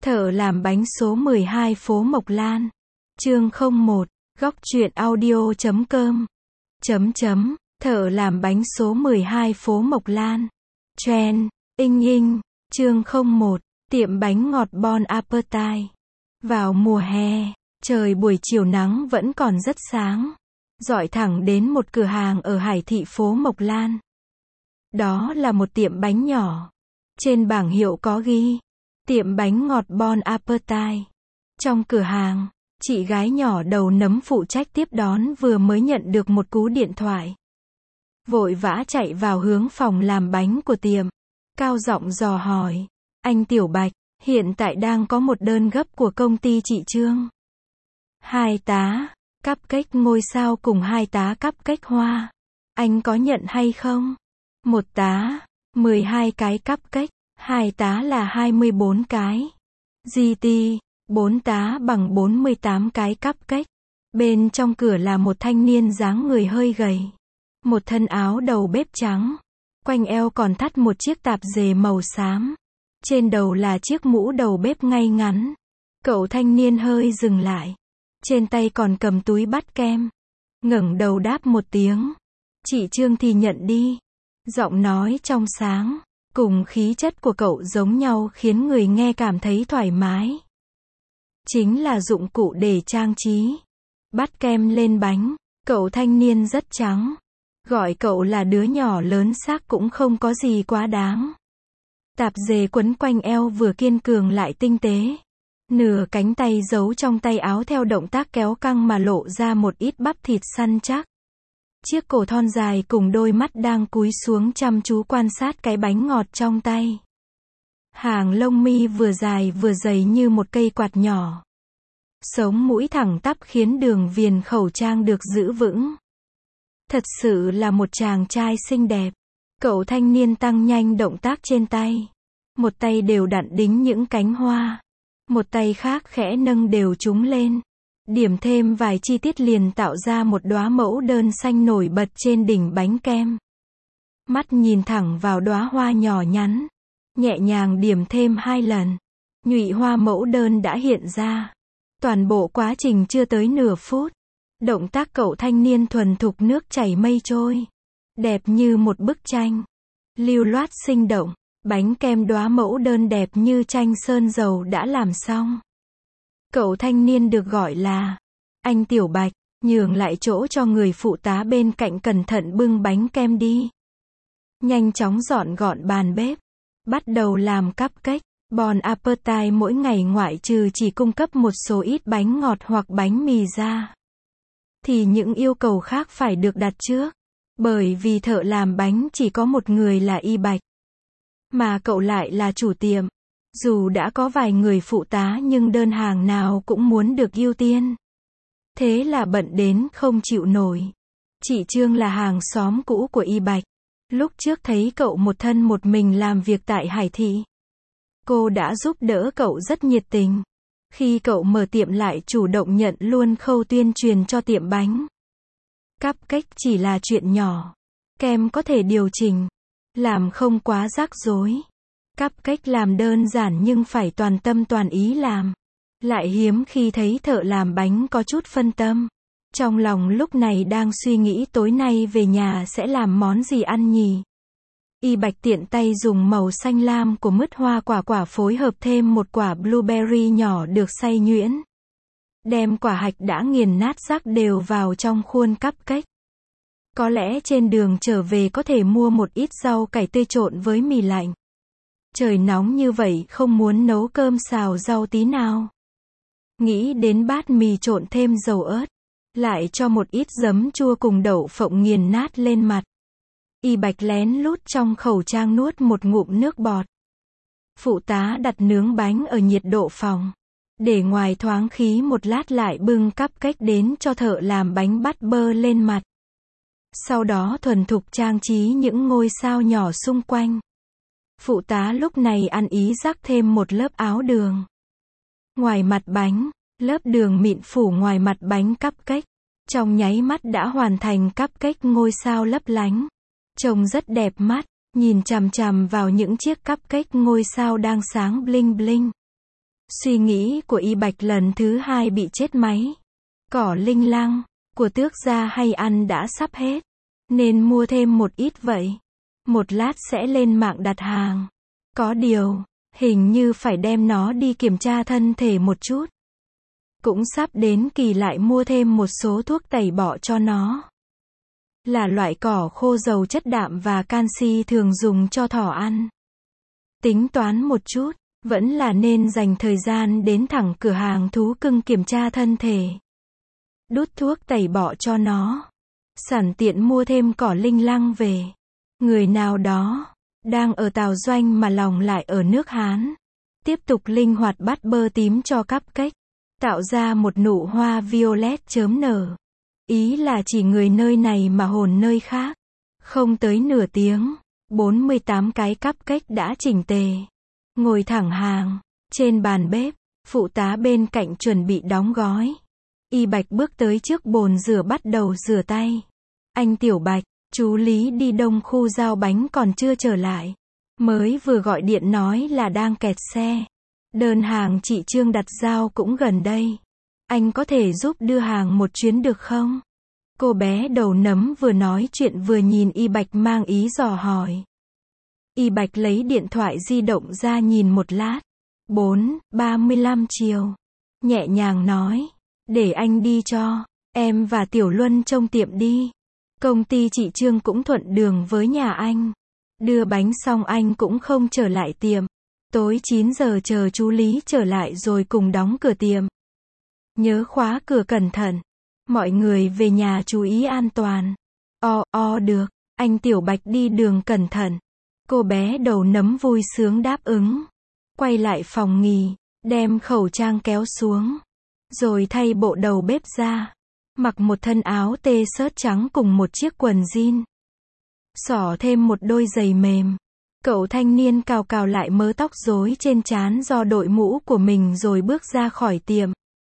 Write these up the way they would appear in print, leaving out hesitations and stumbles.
Thợ làm bánh số 12 phố Mộc Lan. Chương 01, góc truyện audio.com. Thợ làm bánh số 12 phố Mộc Lan. Trend, chương 01, tiệm bánh ngọt Bon Appetit. Vào mùa hè, trời buổi chiều nắng vẫn còn rất sáng, dọi thẳng đến một cửa hàng ở Hải thị phố Mộc Lan. Đó là một tiệm bánh nhỏ. Trên bảng hiệu có ghi, tiệm bánh ngọt Bon Appetit. Trong cửa hàng, chị gái nhỏ đầu nấm phụ trách tiếp đón vừa mới nhận được một cú điện thoại. Vội vã chạy vào hướng phòng làm bánh của tiệm, cao giọng dò hỏi, anh Tiểu Bạch, hiện tại đang có một đơn gấp của công ty chị Trương. 2 tá cupcake ngôi sao cùng 2 tá cupcake hoa. Anh có nhận hay không? 1 tá, 12 cái cupcake, 2 tá là 24 cái. GT, 4 tá bằng 48 cái cupcake. Bên trong cửa là một thanh niên dáng người hơi gầy. Một thân áo đầu bếp trắng. Quanh eo còn thắt một chiếc tạp dề màu xám. Trên đầu là chiếc mũ đầu bếp ngay ngắn. Cậu thanh niên hơi dừng lại. Trên tay còn cầm túi bát kem. Ngẩng đầu đáp một tiếng. Chị Trương thì nhận đi. Giọng nói trong sáng, cùng khí chất của cậu giống nhau khiến người nghe cảm thấy thoải mái. Chính là dụng cụ để trang trí. Bắt kem lên bánh, cậu thanh niên rất trắng. Gọi cậu là đứa nhỏ lớn xác cũng không có gì quá đáng. Tạp dề quấn quanh eo vừa kiên cường lại tinh tế. Nửa cánh tay giấu trong tay áo theo động tác kéo căng mà lộ ra một ít bắp thịt săn chắc. Chiếc cổ thon dài cùng đôi mắt đang cúi xuống chăm chú quan sát cái bánh ngọt trong tay. Hàng lông mi vừa dài vừa dày như một cây quạt nhỏ. Sống mũi thẳng tắp khiến đường viền khẩu trang được giữ vững. Thật sự là một chàng trai xinh đẹp. Cậu thanh niên tăng nhanh động tác trên tay. Một tay đều đặn đính những cánh hoa. Một tay khác khẽ nâng đều chúng lên. Điểm thêm vài chi tiết liền tạo ra một đóa mẫu đơn xanh nổi bật trên đỉnh bánh kem. Mắt nhìn thẳng vào đóa hoa nhỏ nhắn. Nhẹ nhàng điểm thêm 2 lần. Nhụy hoa mẫu đơn đã hiện ra. Toàn bộ quá trình chưa tới nửa phút. Động tác cậu thanh niên thuần thục nước chảy mây trôi. Đẹp như một bức tranh. Lưu loát sinh động. Bánh kem đóa mẫu đơn đẹp như tranh sơn dầu đã làm xong. Cậu thanh niên được gọi là anh Tiểu Bạch, nhường lại chỗ cho người phụ tá bên cạnh cẩn thận bưng bánh kem đi. Nhanh chóng dọn gọn bàn bếp. Bắt đầu làm cupcake. Bon Appetit mỗi ngày ngoại trừ chỉ cung cấp một số ít bánh ngọt hoặc bánh mì ra, thì những yêu cầu khác phải được đặt trước. Bởi vì thợ làm bánh chỉ có một người là Y Bạch. Mà cậu lại là chủ tiệm. Dù đã có vài người phụ tá nhưng đơn hàng nào cũng muốn được ưu tiên. Thế là bận đến không chịu nổi. Chị Trương là hàng xóm cũ của Y Bạch. Lúc trước thấy cậu một thân một mình làm việc tại Hải thị, cô đã giúp đỡ cậu rất nhiệt tình. Khi cậu mở tiệm lại chủ động nhận luôn khâu tuyên truyền cho tiệm bánh. Cupcake chỉ là chuyện nhỏ. Kem có thể điều chỉnh. Làm không quá rắc rối. Cupcake làm đơn giản nhưng phải toàn tâm toàn ý làm. Lại hiếm khi thấy thợ làm bánh có chút phân tâm. Trong lòng lúc này đang suy nghĩ tối nay về nhà sẽ làm món gì ăn nhỉ. Y Bạch tiện tay dùng màu xanh lam của mứt hoa quả phối hợp thêm một quả blueberry nhỏ được xay nhuyễn. Đem quả hạch đã nghiền nát rắc đều vào trong khuôn cupcake. Có lẽ trên đường trở về có thể mua một ít rau cải tươi trộn với mì lạnh. Trời nóng như vậy không muốn nấu cơm xào rau tí nào. Nghĩ đến bát mì trộn thêm dầu ớt. Lại cho một ít giấm chua cùng đậu phộng nghiền nát lên mặt. Y Bạch lén lút trong khẩu trang nuốt một ngụm nước bọt. Phụ tá đặt nướng bánh ở nhiệt độ phòng. Để ngoài thoáng khí một lát lại bưng cupcake đến cho thợ làm bánh bắt bơ lên mặt. Sau đó thuần thục trang trí những ngôi sao nhỏ xung quanh. Phụ tá lúc này ăn ý rắc thêm một lớp áo đường. Ngoài mặt bánh, lớp đường mịn phủ ngoài mặt bánh cupcake. Trong nháy mắt đã hoàn thành cupcake ngôi sao lấp lánh. Trông rất đẹp mắt, nhìn chằm chằm vào những chiếc cupcake ngôi sao đang sáng bling bling. Suy nghĩ của Y Bạch lần thứ hai bị chết máy. Cỏ linh lăng của Tước gia hay ăn đã sắp hết, nên mua thêm một ít vậy. Một lát sẽ lên mạng đặt hàng. Có điều, hình như phải đem nó đi kiểm tra thân thể một chút. Cũng sắp đến kỳ lại mua thêm một số thuốc tẩy bọ cho nó. Là loại cỏ khô giàu chất đạm và canxi thường dùng cho thỏ ăn. Tính toán một chút, vẫn là nên dành thời gian đến thẳng cửa hàng thú cưng kiểm tra thân thể. Đút thuốc tẩy bọ cho nó. Sẵn tiện mua thêm cỏ linh lăng về. Người nào đó đang ở Tào Doanh mà lòng lại ở nước Hán. Tiếp tục linh hoạt bắt bơ tím cho cupcake. Tạo ra một nụ hoa violet chớm nở. Ý là chỉ người nơi này mà hồn nơi khác. Không tới nửa tiếng, 48 cái cupcake đã chỉnh tề. Ngồi thẳng hàng, trên bàn bếp, phụ tá bên cạnh chuẩn bị đóng gói. Y Bạch bước tới trước bồn rửa bắt đầu rửa tay. Anh Tiểu Bạch, chú Lý đi đông khu giao bánh còn chưa trở lại. Mới vừa gọi điện nói là đang kẹt xe. Đơn hàng chị Trương đặt giao cũng gần đây. Anh có thể giúp đưa hàng một chuyến được không? Cô bé đầu nấm vừa nói chuyện vừa nhìn Y Bạch mang ý dò hỏi. Y Bạch lấy điện thoại di động ra nhìn một lát. 4:35 chiều. Nhẹ nhàng nói. Để anh đi cho. Em và Tiểu Luân trông tiệm đi. Công ty chị Trương cũng thuận đường với nhà anh. Đưa bánh xong anh cũng không trở lại tiệm. Tối 9 giờ chờ chú Lý trở lại rồi cùng đóng cửa tiệm. Nhớ khóa cửa cẩn thận. Mọi người về nhà chú ý an toàn. Được. Anh Tiểu Bạch đi đường cẩn thận. Cô bé đầu nấm vui sướng đáp ứng. Quay lại phòng nghỉ, đem khẩu trang kéo xuống. Rồi thay bộ đầu bếp ra. Mặc một thân áo t-shirt trắng cùng một chiếc quần jean. Xỏ thêm một đôi giày mềm. Cậu thanh niên cào cào lại mớ tóc rối trên trán do đội mũ của mình rồi bước ra khỏi tiệm.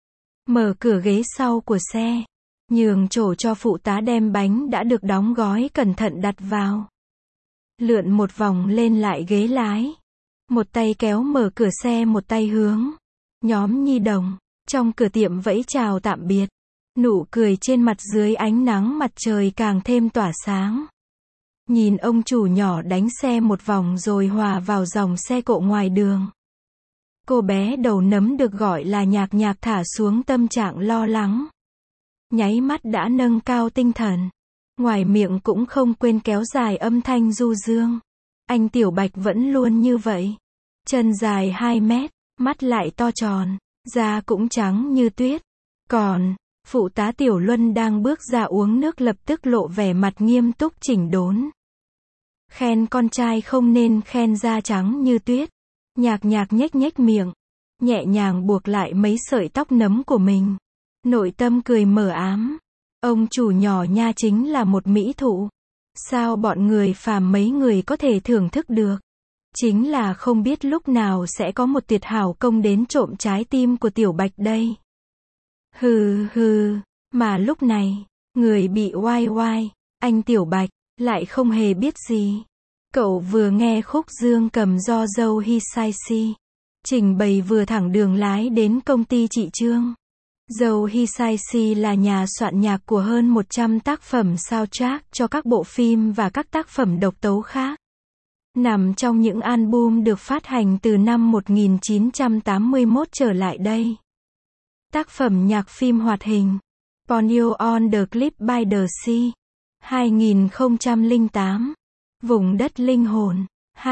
Mở cửa ghế sau của xe. Nhường chỗ cho phụ tá đem bánh đã được đóng gói cẩn thận đặt vào. Lượn một vòng lên lại ghế lái. Một tay kéo mở cửa xe một tay hướng. Nhóm nhi đồng. Trong cửa tiệm vẫy chào tạm biệt. Nụ cười trên mặt dưới ánh nắng mặt trời càng thêm tỏa sáng. Nhìn ông chủ nhỏ đánh xe một vòng rồi hòa vào dòng xe cộ ngoài đường. Cô bé đầu nấm được gọi là Nhạc Nhạc thả xuống tâm trạng lo lắng. Nháy mắt đã nâng cao tinh thần. Ngoài miệng cũng không quên kéo dài âm thanh du dương. Anh Tiểu Bạch vẫn luôn như vậy. Chân dài 2 mét, mắt lại to tròn, da cũng trắng như tuyết. Còn, phụ tá Tiểu Luân đang bước ra uống nước lập tức lộ vẻ mặt nghiêm túc chỉnh đốn. Khen con trai không nên khen da trắng như tuyết. Nhạc Nhạc nhếch nhếch miệng, nhẹ nhàng buộc lại mấy sợi tóc nấm của mình. Nội tâm cười mờ ám. Ông chủ nhỏ nha chính là một mỹ thụ. Sao bọn người phàm mấy người có thể thưởng thức được? Chính là không biết lúc nào sẽ có một tuyệt hảo công đến trộm trái tim của Tiểu Bạch đây. Hừ, mà lúc này, người bị oai, anh Tiểu Bạch, lại không hề biết gì. Cậu vừa nghe khúc dương cầm do dâu Hisaishi trình bày vừa thẳng đường lái đến công ty chị Trương. Dâu Hisaishi là nhà soạn nhạc của hơn 100 tác phẩm soundtrack cho các bộ phim và các tác phẩm độc tấu khác. Nằm trong những album được phát hành từ năm 1981 trở lại đây. Tác phẩm nhạc phim hoạt hình Ponyo on the Cliff by the Sea 2008. Vùng đất linh hồn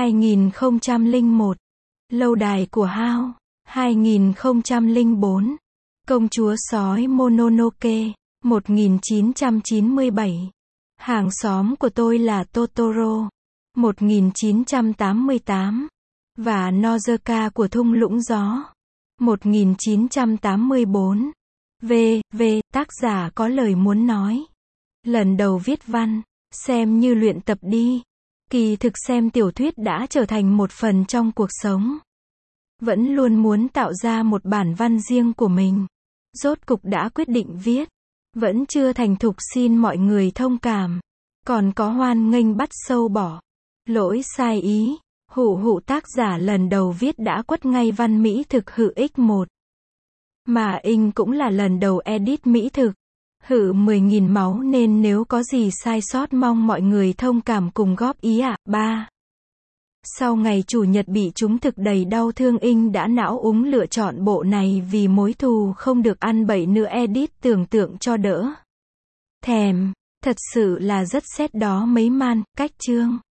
2001. Lâu đài của Hao 2004. Công chúa sói Mononoke 1997. Hàng xóm của tôi là Totoro 1988. Và Nozaka của thung lũng gió 1984. Tác giả có lời muốn nói. Lần đầu viết văn, xem như luyện tập đi. Kỳ thực xem tiểu thuyết đã trở thành một phần trong cuộc sống. Vẫn luôn muốn tạo ra một bản văn riêng của mình. Rốt cục đã quyết định viết. Vẫn chưa thành thục xin mọi người thông cảm. Còn có hoan nghênh bắt sâu bỏ. Lỗi sai ý. Hủ hủ tác giả lần đầu viết đã quất ngay văn mỹ thực hự x1. Mà Inh cũng là lần đầu edit mỹ thực. Hự 10.000 máu nên nếu có gì sai sót mong mọi người thông cảm cùng góp ý ạ. 3. Sau ngày chủ nhật bị trúng thực đầy đau thương, Inh đã não úng lựa chọn bộ này vì mối thù không được ăn bậy nữa, edit tưởng tượng cho đỡ thèm. Thật sự là rất xét đó mấy man, cách chương.